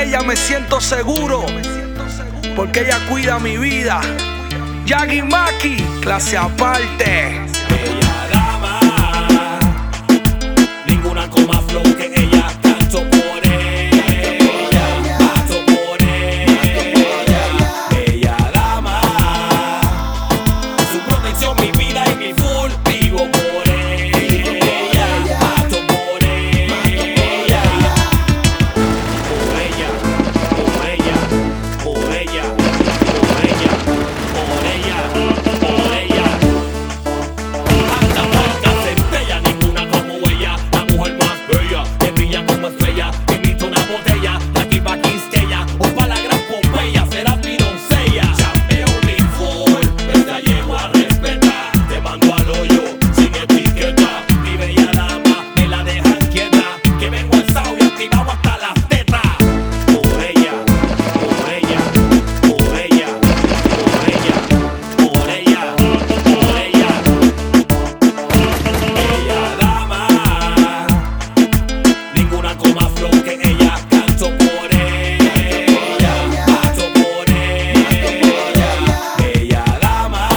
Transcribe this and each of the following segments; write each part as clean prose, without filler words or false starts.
ella me siento seguro, porque ella cuida mi vida. Yagi Maki, clase aparte. Bella dama, ninguna con más flow que ella. Canto por ella, mato por ella. Bella dama, su protección, mi vida y mi full. Vivo por ella, mato por ella. Por ella, por ella, por ella, por ella, por ella, por ella. Anda marca centella, ninguna como ella. La mujer más bella, que brilla como estrella. Invito una botella, la tipa quisqueya. O pa' la gran Pompeya, será mi doncella. Chapeo mi full, esta llego a respetar. Te mando al hoyo, sin etiqueta. Mi bella dama, me la dejan quieta. Que vengo alzado y activado hasta las tetas. Por ella, por ella, por ella, por ella, por ella, por ella. Bella dama, ninguna con más flow que ella. Canto por ella, mato por ella. Bella dama,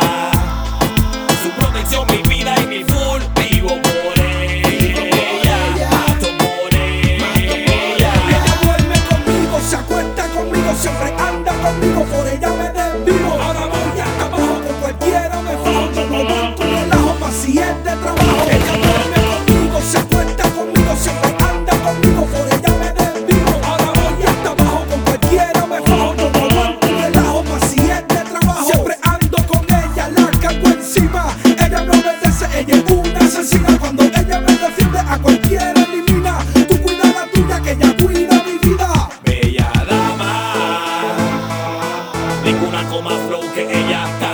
su protección, mi vida y mi full. Vivo por ella, mato por ella. Ella duerme conmigo, se acuesta conmigo, siempre anda conmigo, por ella me desvivo. Ahora voy hasta abajo, con cualquiera me fajo. Yo no banco un relajo, más si es de trabajo. Ella duerme conmigo, se acuesta conmigo, siempre anda conmigo, por ella me desvivo. Ahora voy hasta abajo, con cualquiera me fajo. Yo no banco un relajo, más si es de trabajo. Siempre ando con ella, la cargo encima. Ella me obedece, ella es una asesina. Cuando ella me defiende, a cualquiera elimina. Tú cuida la tuya, que ella cuida mi vida. Bella dama, ninguna con más flow que ella.